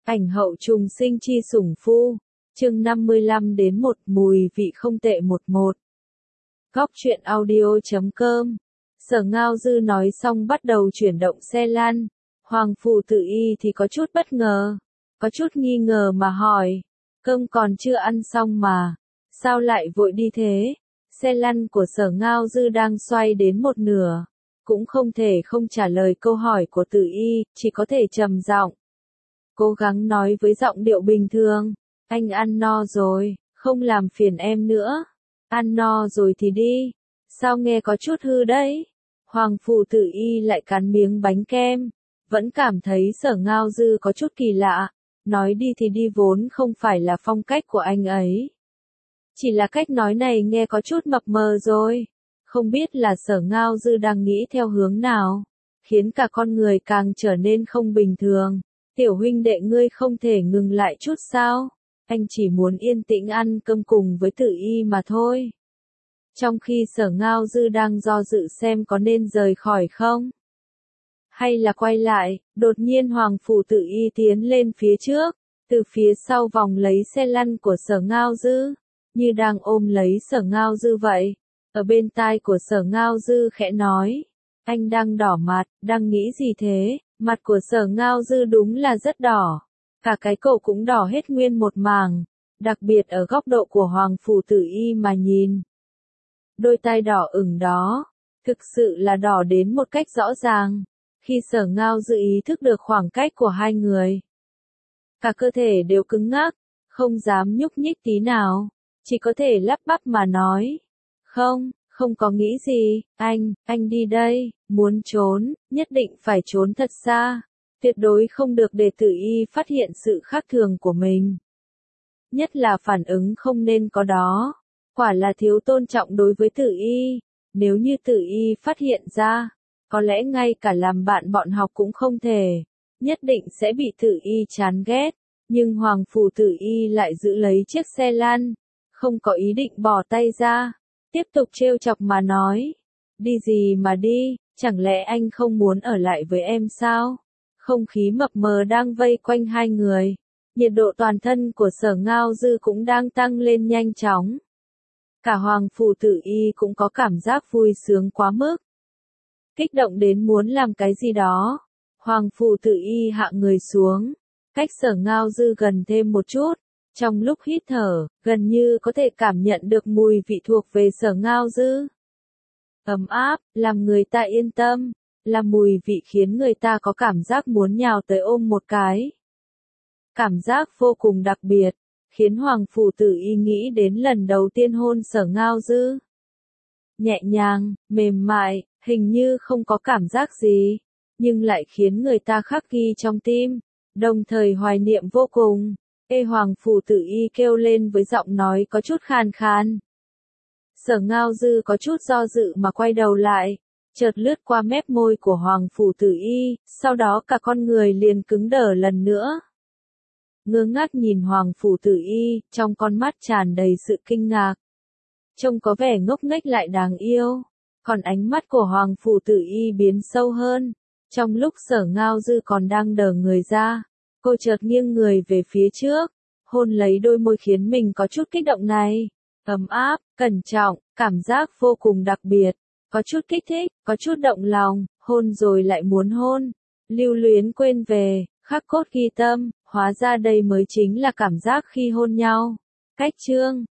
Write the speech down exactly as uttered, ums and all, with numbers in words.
Ảnh hậu trùng sinh chi sủng phu, chương năm mươi lăm đến một mùi vị không tệ một một. Góc truyện audio chấm com. Sở Ngao Dư nói xong bắt đầu chuyển động xe lăn. Hoàng Phủ Tử Y thì có chút bất ngờ, có chút nghi ngờ mà hỏi, cơm còn chưa ăn xong mà, sao lại vội đi thế? Xe lăn của Sở Ngao Dư đang xoay đến một nửa, cũng không thể không trả lời câu hỏi của Tử Y, chỉ có thể trầm giọng, cố gắng nói với giọng điệu bình thường, anh ăn no rồi, không làm phiền em nữa, ăn no rồi thì đi, sao nghe có chút hư đấy? Hoàng Phủ Tử Y lại cắn miếng bánh kem, vẫn cảm thấy Sở Ngao Dư có chút kỳ lạ, nói đi thì đi vốn không phải là phong cách của anh ấy. Chỉ là cách nói này nghe có chút mập mờ rồi, không biết là Sở Ngao Dư đang nghĩ theo hướng nào, khiến cả con người càng trở nên không bình thường. Tiểu huynh đệ ngươi không thể ngừng lại chút sao? Anh chỉ muốn yên tĩnh ăn cơm cùng với Tử Y mà thôi. Trong khi Sở Ngao Dư đang do dự xem có nên rời khỏi không, hay là quay lại, đột nhiên Hoàng Phủ Tử Y tiến lên phía trước, từ phía sau vòng lấy xe lăn của Sở Ngao Dư, như đang ôm lấy Sở Ngao Dư vậy. Ở bên tai của Sở Ngao Dư khẽ nói, anh đang đỏ mặt, đang nghĩ gì thế? Mặt của Sở Ngao Dư đúng là rất đỏ, cả cái cổ cũng đỏ hết nguyên một mảng, đặc biệt ở góc độ của Hoàng Phủ Tử Y mà nhìn. Đôi tai đỏ ửng đó, thực sự là đỏ đến một cách rõ ràng, khi Sở Ngao Dư ý thức được khoảng cách của hai người. Cả cơ thể đều cứng ngắc, không dám nhúc nhích tí nào, chỉ có thể lắp bắp mà nói, không, không có nghĩ gì, anh, anh đi đây, muốn trốn, nhất định phải trốn thật xa, tuyệt đối không được để Tử Y phát hiện sự khác thường của mình. Nhất là phản ứng không nên có đó, quả là thiếu tôn trọng đối với Tử Y, nếu như Tử Y phát hiện ra, có lẽ ngay cả làm bạn bọn học cũng không thể, nhất định sẽ bị Tử Y chán ghét, nhưng Hoàng Phủ Tử Y lại giữ lấy chiếc xe lăn, không có ý định bỏ tay ra. Tiếp tục trêu chọc mà nói, đi gì mà đi, chẳng lẽ anh không muốn ở lại với em sao? Không khí mập mờ đang vây quanh hai người, nhiệt độ toàn thân của Sở Ngao Dư cũng đang tăng lên nhanh chóng. Cả Hoàng Phủ Tử Y cũng có cảm giác vui sướng quá mức, kích động đến muốn làm cái gì đó. Hoàng Phủ Tử Y hạ người xuống, cách Sở Ngao Dư gần thêm một chút. Trong lúc hít thở, gần như có thể cảm nhận được mùi vị thuộc về Sở Ngao Dư. Ấm áp, làm người ta yên tâm, là mùi vị khiến người ta có cảm giác muốn nhào tới ôm một cái. Cảm giác vô cùng đặc biệt, khiến Hoàng Phủ Tử Y nghĩ đến lần đầu tiên hôn Sở Ngao Dư. Nhẹ nhàng, mềm mại, hình như không có cảm giác gì, nhưng lại khiến người ta khắc ghi trong tim, đồng thời hoài niệm vô cùng. Ê Hoàng Phủ Tử Y kêu lên với giọng nói có chút khàn khàn. Sở Ngao Dư có chút do dự mà quay đầu lại, chợt lướt qua mép môi của Hoàng Phủ Tử Y, sau đó cả con người liền cứng đờ lần nữa. Ngơ ngác nhìn Hoàng Phủ Tử Y, trong con mắt tràn đầy sự kinh ngạc. Trông có vẻ ngốc nghếch lại đáng yêu, còn ánh mắt của Hoàng Phủ Tử Y biến sâu hơn. Trong lúc Sở Ngao Dư còn đang đờ người ra, cô chợt nghiêng người về phía trước, hôn lấy đôi môi khiến mình có chút kích động này. Ấm áp, cẩn trọng, cảm giác vô cùng đặc biệt, có chút kích thích, có chút động lòng, hôn rồi lại muốn hôn, lưu luyến quên về, khắc cốt ghi tâm, hóa ra đây mới chính là cảm giác khi hôn nhau. Cách chương